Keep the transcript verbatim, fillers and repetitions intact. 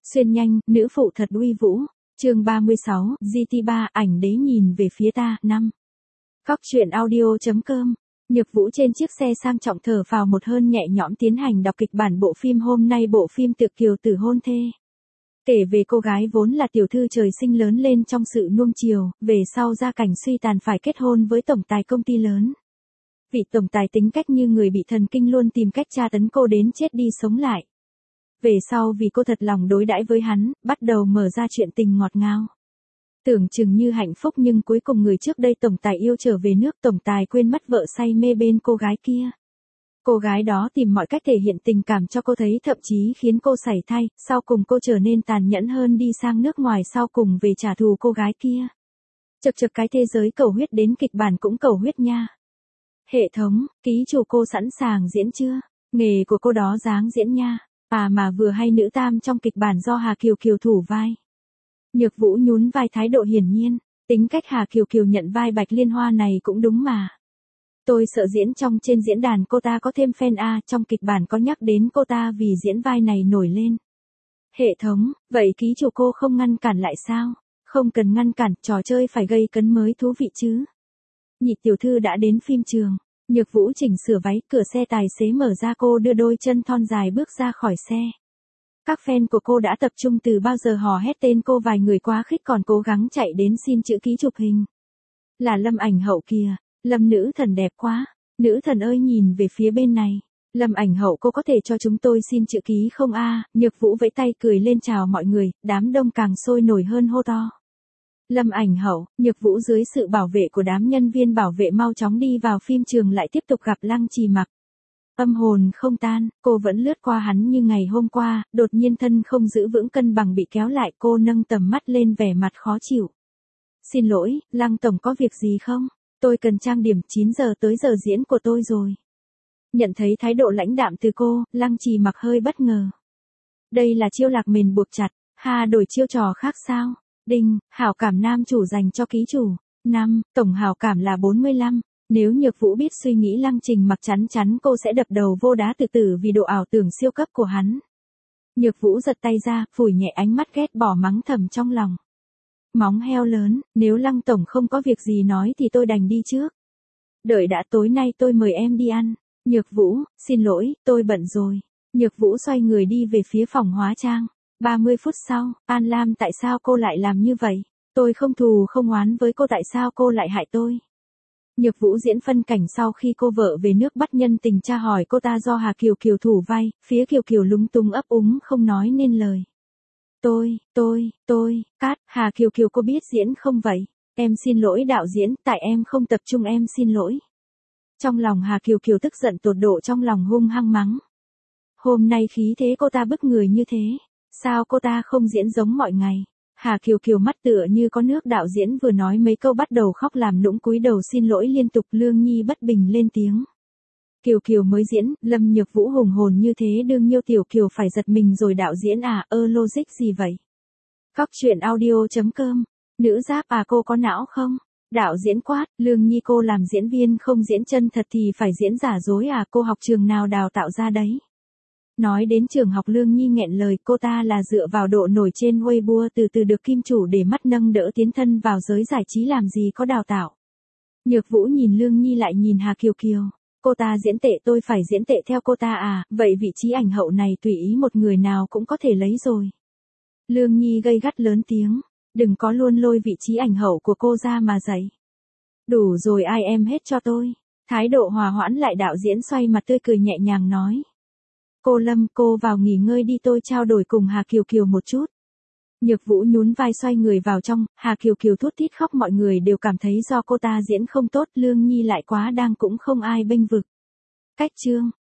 Xuyên nhanh, nữ phụ thật uy vũ. Chương ba mươi sáu, giê tê ba, ảnh đế nhìn về phía ta, năm. Cóc truyện audio chấm com. Nhược Vũ trên chiếc xe sang trọng thở phào một hơi nhẹ nhõm tiến hành đọc kịch bản bộ phim hôm nay. Bộ phim Tược Kiều Tử Hôn Thê. Kể về cô gái vốn là tiểu thư trời sinh lớn lên trong sự nuông chiều, về sau gia cảnh suy tàn phải kết hôn với tổng tài công ty lớn. Vị tổng tài tính cách như người bị thần kinh luôn tìm cách tra tấn cô đến chết đi sống lại. Về sau vì cô thật lòng đối đãi với hắn, bắt đầu mở ra chuyện tình ngọt ngào. Tưởng chừng như hạnh phúc nhưng cuối cùng người trước đây tổng tài yêu trở về nước, tổng tài quên mất vợ say mê bên cô gái kia. Cô gái đó tìm mọi cách thể hiện tình cảm cho cô thấy, thậm chí khiến cô sảy thai, sau cùng cô trở nên tàn nhẫn hơn, đi sang nước ngoài sau cùng về trả thù cô gái kia. Chật chật, cái thế giới cầu huyết đến kịch bản cũng cầu huyết nha. Hệ thống, ký chủ cô sẵn sàng diễn chưa? Nghề của cô đó dáng diễn nha. À mà vừa hay nữ tam trong kịch bản do Hà Kiều Kiều thủ vai. Nhược Vũ nhún vai thái độ hiển nhiên, tính cách Hà Kiều Kiều nhận vai Bạch Liên Hoa này cũng đúng mà. Tôi sợ diễn trong trên diễn đàn cô ta có thêm fan a, trong kịch bản có nhắc đến cô ta vì diễn vai này nổi lên. Hệ thống, vậy ký chủ cô không ngăn cản lại sao? Không cần ngăn cản, trò chơi phải gây cấn mới thú vị chứ. Nhị tiểu thư đã đến phim trường. Nhược Vũ chỉnh sửa váy, cửa xe tài xế mở ra, cô đưa đôi chân thon dài bước ra khỏi xe. Các fan của cô đã tập trung từ bao giờ, hò hét tên cô, vài người quá khích còn cố gắng chạy đến xin chữ ký chụp hình. Là Lâm Ảnh Hậu kìa, Lâm nữ thần đẹp quá, nữ thần ơi nhìn về phía bên này. Lâm Ảnh Hậu cô có thể cho chúng tôi xin chữ ký không a? Nhược Vũ vẫy tay cười lên chào mọi người, đám đông càng sôi nổi hơn hô to. Lâm Ảnh Hậu, Nhược Vũ dưới sự bảo vệ của đám nhân viên bảo vệ mau chóng đi vào phim trường, lại tiếp tục gặp Lăng Trì Mặc. Âm hồn không tan, cô vẫn lướt qua hắn như ngày hôm qua, đột nhiên thân không giữ vững cân bằng bị kéo lại, cô nâng tầm mắt lên vẻ mặt khó chịu. Xin lỗi, Lăng tổng có việc gì không? Tôi cần trang điểm, chín giờ tới giờ diễn của tôi rồi. Nhận thấy thái độ lãnh đạm từ cô, Lăng Trì Mặc hơi bất ngờ. Đây là chiêu lạc mền buộc chặt, ha, đổi chiêu trò khác sao? Đinh, hảo cảm nam chủ dành cho ký chủ. năm, tổng hảo cảm là bốn mươi lăm. Nếu Nhược Vũ biết suy nghĩ Lăng Trình Mặc chắn chắn cô sẽ đập đầu vô đá tự tử vì độ ảo tưởng siêu cấp của hắn. Nhược Vũ giật tay ra, phủi nhẹ ánh mắt ghét bỏ mắng thầm trong lòng. Móng heo lớn, nếu Lăng tổng không có việc gì nói thì tôi đành đi trước. Đợi đã, tối nay tôi mời em đi ăn. Nhược Vũ, xin lỗi, tôi bận rồi. Nhược Vũ xoay người đi về phía phòng hóa trang. ba mươi phút sau, An Lam, tại sao cô lại làm như vậy? Tôi không thù không oán với cô, tại sao cô lại hại tôi? Nhược Vũ diễn phân cảnh sau khi cô vợ về nước bắt nhân tình tra hỏi cô ta do Hà Kiều Kiều thủ vai, phía Kiều Kiều lúng túng ấp úng không nói nên lời. Tôi, tôi, tôi, cát, Hà Kiều Kiều cô biết diễn không vậy? Em xin lỗi đạo diễn, tại em không tập trung, em xin lỗi. Trong lòng Hà Kiều Kiều tức giận tột độ, trong lòng hung hăng mắng. Hôm nay khí thế cô ta bức người như thế. Sao cô ta không diễn giống mọi ngày? Hà Kiều Kiều mắt tựa như có nước, đạo diễn vừa nói mấy câu bắt đầu khóc làm nũng cúi đầu xin lỗi liên tục. Lương Nhi bất bình lên tiếng. Kiều Kiều mới diễn, Lâm Nhược Vũ hùng hồn như thế, đương nhiêu tiểu Kiều phải giật mình rồi, đạo diễn à, ơ logic gì vậy? Cóc truyện audio chấm com. Nữ giáp à, cô có não không? Đạo diễn quát, Lương Nhi cô làm diễn viên không diễn chân thật thì phải diễn giả dối à, cô học trường nào đào tạo ra đấy? Nói đến trường học, Lương Nhi nghẹn lời, cô ta là dựa vào độ nổi trên Weibo từ từ được kim chủ để mắt nâng đỡ tiến thân vào giới giải trí, làm gì có đào tạo. Nhược Vũ nhìn Lương Nhi lại nhìn Hà Kiều Kiều. Cô ta diễn tệ, tôi phải diễn tệ theo cô ta à, vậy vị trí ảnh hậu này tùy ý một người nào cũng có thể lấy rồi. Lương Nhi gay gắt lớn tiếng, đừng có luôn lôi vị trí ảnh hậu của cô ra mà dạy. Đủ rồi, ai em hết cho tôi. Thái độ hòa hoãn lại, đạo diễn xoay mặt tươi cười nhẹ nhàng nói. Cô Lâm, cô vào nghỉ ngơi đi, tôi trao đổi cùng Hà Kiều Kiều một chút. Nhược Vũ nhún vai xoay người vào trong, Hà Kiều Kiều thút thít khóc, mọi người đều cảm thấy do cô ta diễn không tốt, Lương Nhi lại quá đang cũng không ai bênh vực. Cách chương.